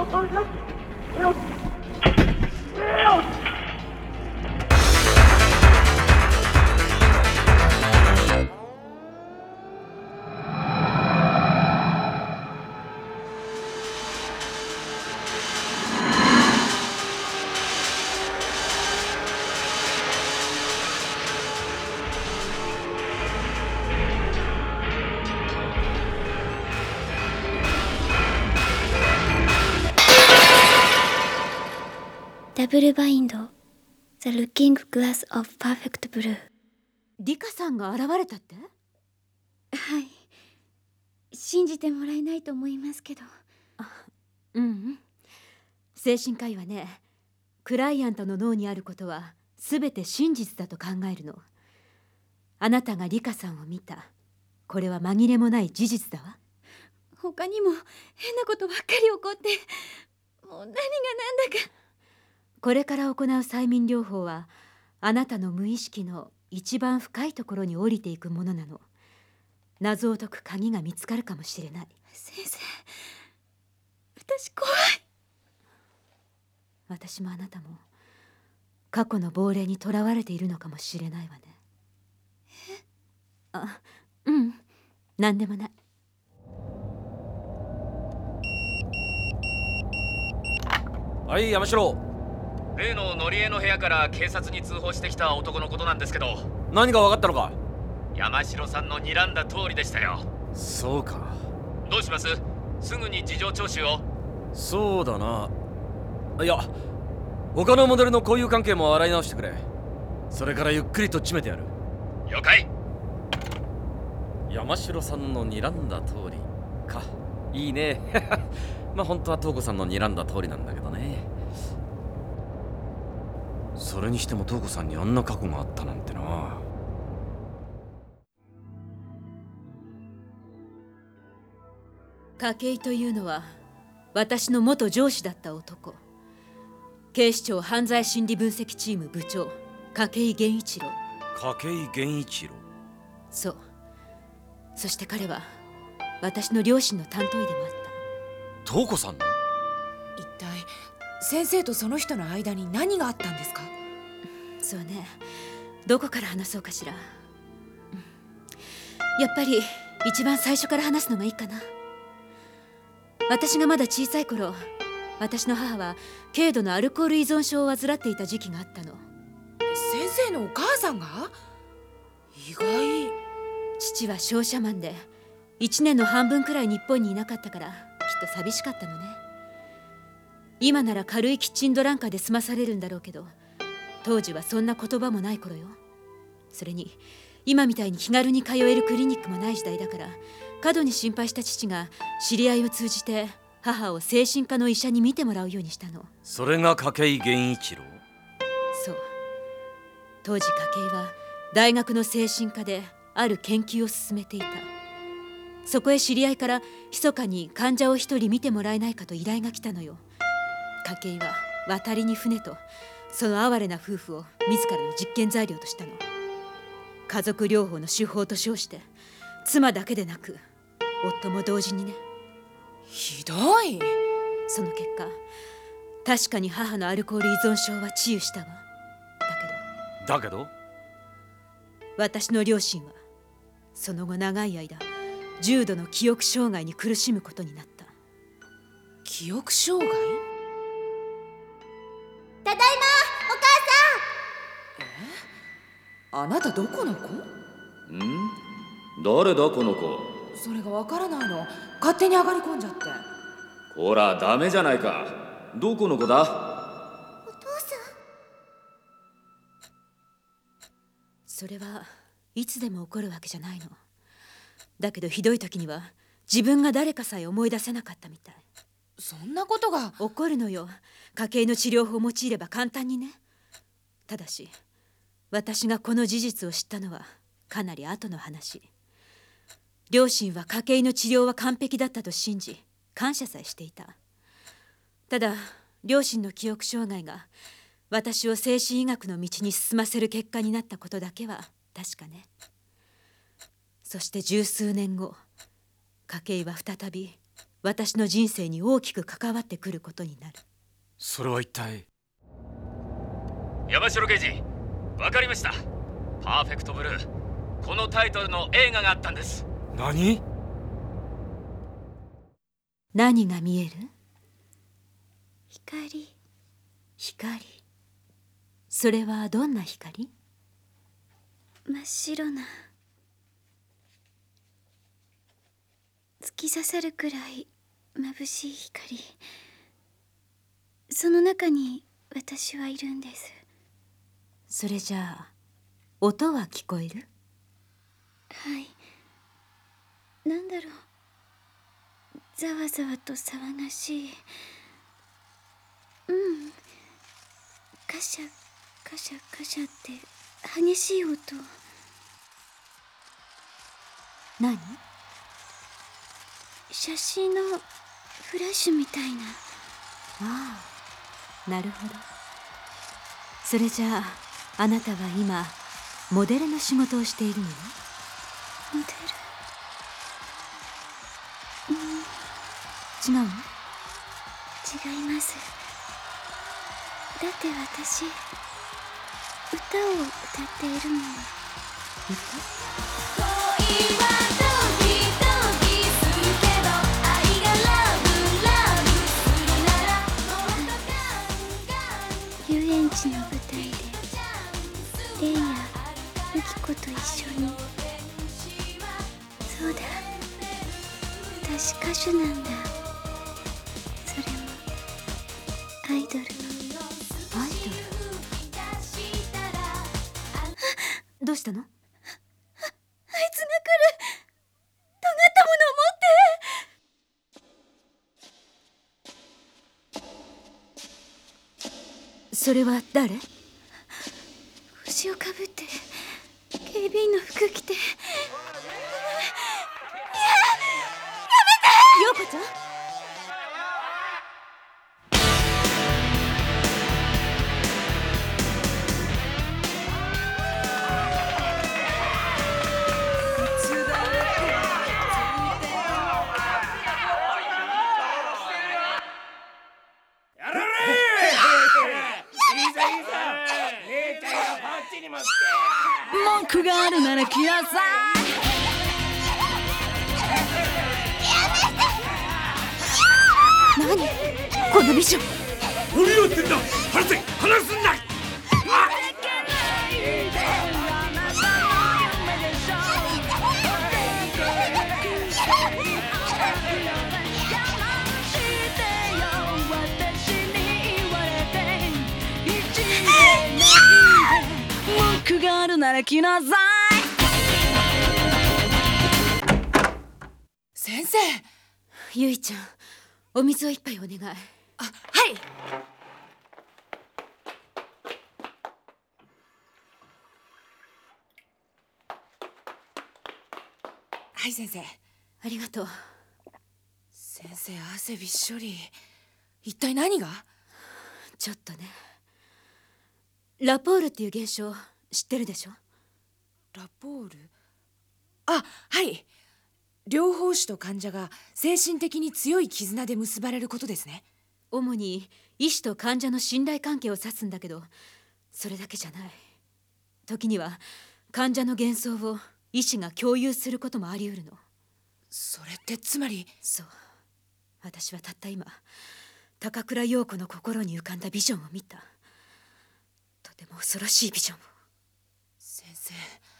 ダブルバインド The Looking Glass of Perfect Blue。 リカさんが現れたって？ はい、信じてもらえないと思いますけど。 精神科医はね、クライアントの脳にあることは全て真実だと考えるの。あなたがリカさんを見た、これは紛れもない事実だわ。 他にも変なことばっかり起こって、もう何が何だか。 これから行う催眠療法はあなたの無意識の一番深いところに降りていくものなの。謎を解く鍵が見つかるかもしれない。 先生、私怖い。 私もあなたも過去の亡霊にとらわれているのかもしれないわね。何でもない。 はい、山城。 例の乗り絵の部屋から警察に通報してきた男のことなんですけど、 何が分かったのか？ 山城さんの睨んだ通りでしたよ。 そうか。 どうします？すぐに事情聴取を。 そうだな。いや、他のモデルの交友関係も洗い直してくれ。それからゆっくりと詰めてやる。 了解。 山城さんの睨んだ通りか。いいね。まあ本当は東子さんの睨んだ通りなんだけどね。それにしても東子さんにあんな過去があったなんてな。 筧というのは私の元上司だった男。警視庁犯罪心理分析チーム部長、筧源一郎。 筧源一郎。 そう。そして彼は私の両親の担当医でもあった。 東子さんの？ 一体先生とその人の間に何があったんですか？ そうね、どこから話そうかしら。やっぱり一番最初から話すのがいいかな。私がまだ小さい頃、私の母は軽度のアルコール依存症を患っていた時期があったの。 先生のお母さんが？意外。 父は商社マンで1年の半分くらい日本にいなかったから、きっと寂しかったのね。今なら軽いキッチンドランカーで済まされるんだろうけど、当時はそんな言葉もない頃よ。それに今みたいに気軽に通えるクリニックもない時代だから、過度に心配した父が知り合いを通じて母を精神科の医者に診てもらうようにしたの。 それが筧源一郎？ そう。当時筧は大学の精神科である研究を進めていた。そこへ知り合いから密かに患者を一人見てもらえないかと依頼が来たのよ。筧は渡りに船とその哀れな夫婦を自らの実験材料としたの。家族療法の手法と称して妻だけでなく夫も同時にね。 ひどい。 その結果、確かに母のアルコール依存症は治癒したわ。 だけど私の両親はその後長い間重度の記憶障害に苦しむことになった。 記憶障害？ ただいま、お母さん。 あなたどこの子？ 誰だこの子？ それがわからないの。勝手に上がり込んじゃって。 ほらダメじゃないか。どこの子だ？ お父さん。 それはいつでも起こるわけじゃないの。だけどひどい時には自分が誰かさえ思い出せなかったみたい。 そんなことが起こるのよ。筧の治療法を用いれば簡単にね。ただし私がこの事実を知ったのはかなり後の話。両親は筧の治療は完璧だったと信じ感謝さえしていた。ただ両親の記憶障害が私を精神医学の道に進ませる結果になったことだけは確かね。そして十数年後、筧は再び私の人生に大きく関わってくることになる。 それは一体。 山城刑事、わかりました。パーフェクトブルー、このタイトルの映画があったんです。 何？ 何が見える？ 光。 光。それはどんな光？ 真っ白な、突き刺さるくらい眩しい光。その中に私はいるんです。 それじゃあ音は聞こえる？ はい。なんだろう、ざわざわと騒がしい。カシャカシャカシャって激しい音。 何？ 写真のフラッシュみたいな。 ああ、なるほど。それじゃああなたは今モデルの仕事をしているのね。 モデル？ 違うの？ 違います。だって私、歌を歌っているもの。遊園地の舞台でレイやユキコと一緒に。そうだ、私歌手なんだ。それもアイドルの。 アイドル？どうしたの？ あいつが来る。尖ったものを持って。 それは誰？ 帽子をかぶって警備員の服着て。 陽子ちゃん？ 文句があるなら来なさい。 何この美女？ 何やってんだ！離せ！離すんだ！ 文句があるなら来なさい。 先生。 ゆいちゃん、お水を一杯お願い。 あ、はい。はい、先生。 ありがとう。 先生、汗びっしょり。一体何が？ ちょっとね。ラポールっていう現象知ってるでしょ？ ラポール？あ、はい。療法士と患者が精神的に強い絆で結ばれることですね。 主に医師と患者の信頼関係を指すんだけど、それだけじゃない。時には患者の幻想を医師が共有することもあり得るの。 それってつまり。 そう。私はたった今、高倉陽子の心に浮かんだビジョンを見た。とても恐ろしいビジョンを。 先生。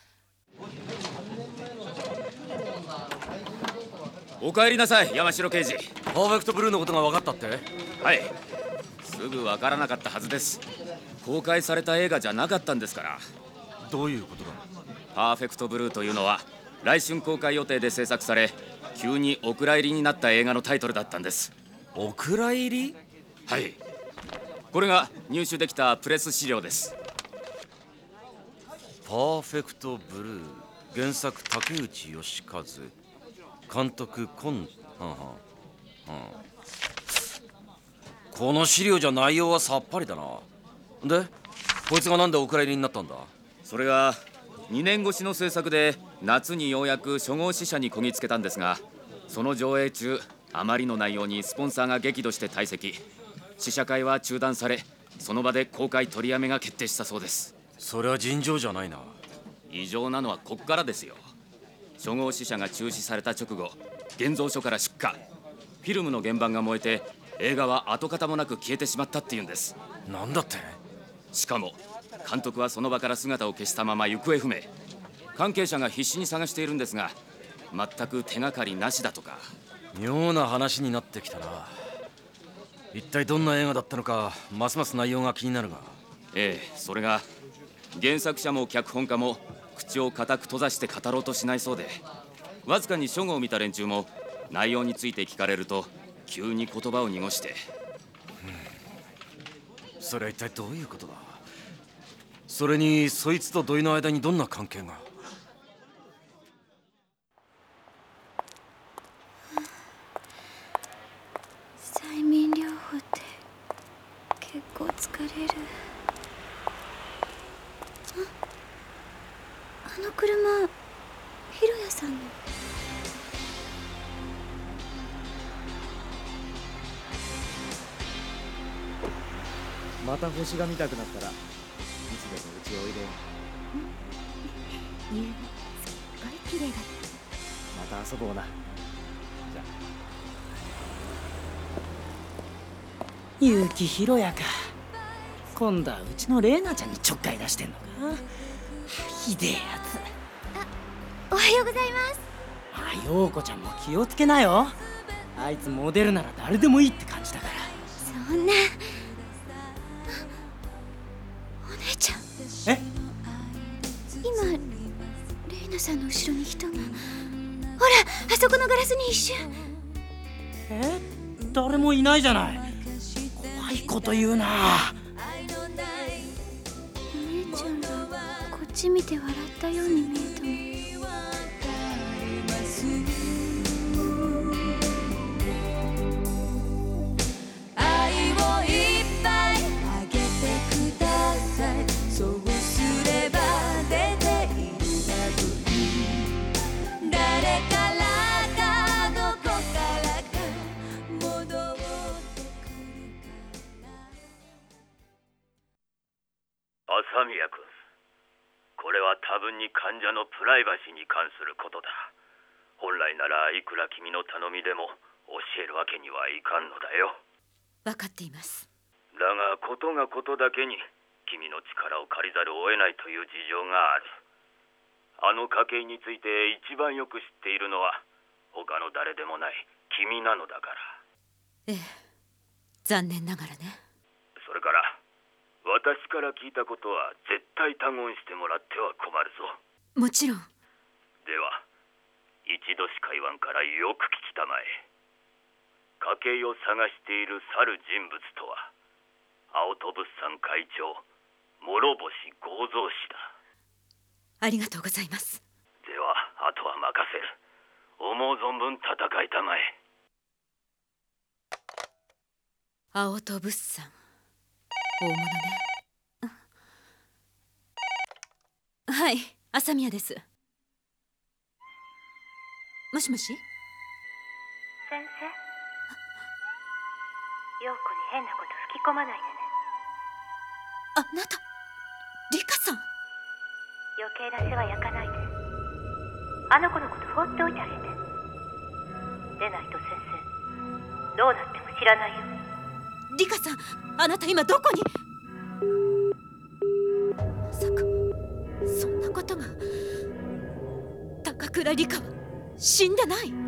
お帰りなさい、山城刑事。 パーフェクトブルーのことが分かったって？ はい、すぐ分からなかったはずです。公開された映画じゃなかったんですから。 どういうことだ？ パーフェクトブルーというのは来春公開予定で制作され、急にお蔵入りになった映画のタイトルだったんです。 お蔵入り？ はい、これが入手できたプレス資料です。 パーフェクトブルー、原作竹内義和、監督今。この資料じゃ内容はさっぱりだな。で、こいつがなんでお蔵入りになったんだ？ それが2年越しの制作で夏にようやく初号試写にこぎつけたんですが、その上映中あまりの内容にスポンサーが激怒して退席。試写会は中断され、その場で公開取りやめが決定したそうです。 それは尋常じゃないな。 異常なのはこっからですよ。初号試写が中止された直後、現像所から出火、フィルムの原版が燃えて映画は跡形もなく消えてしまったっていうんです。 なんだって？ しかも監督はその場から姿を消したまま行方不明。関係者が必死に探しているんですが、全く手がかりなしだとか。 妙な話になってきたな。一体どんな映画だったのか、ますます内容が気になるが。 ええ、それが原作者も脚本家も口を固く閉ざして語ろうとしないそうで、わずかに初号を見た連中も内容について聞かれると急に言葉を濁して。 それは一体どういうことだ？それにそいつと土井の間にどんな関係が？ 催眠療法って結構疲れる。あの車、ひろやさんの。 また星が見たくなったらいつでもうちおいでよ。 夕べすっごい綺麗だった。 また遊ぼうな。じゃ結城ひろやか。今度はうちのレイナちゃんにちょっかい出してんのか。ひでえやつ。 おはようございます。 陽子ちゃんも気をつけなよ。あいつモデルなら誰でもいいって感じだから。 そんな。お姉ちゃん。 え？ 今レイナさんの後ろに人が。ほら、あそこのガラスに一瞬。 誰もいないじゃない。怖いこと言うな。 お姉ちゃんがこっち見て笑ったように見えたの。 朝宮君、これは多分に患者のプライバシーに関することだ。本来ならいくら君の頼みでも教えるわけにはいかんのだよ。 分かっています。 だがことがことだけに君の力を借りざるを得ないという事情がある。あの家系について一番よく知っているのは他の誰でもない君なのだから。 ええ、残念ながらね。 それから私から聞いたことは絶対他言してもらっては困るぞ。 もちろん。 では一度しか言わんからよく聞きたまえ。家計を探している去る人物とは青戸物産会長諸星剛三氏だ。 ありがとうございます。 ではあとは任せる。思う存分戦いたまえ。 青戸物産、大物ね。はい、朝宮です。もしもし。 先生、陽子に変なこと吹き込まないでね。 あなた、リカさん。 余計な世話焼かないで。あの子のこと放っておいてあげて。でないと先生、どうなっても知らないよ。 リカさん、あなた今どこに。まさかそんなことが。高倉リカは死んでない。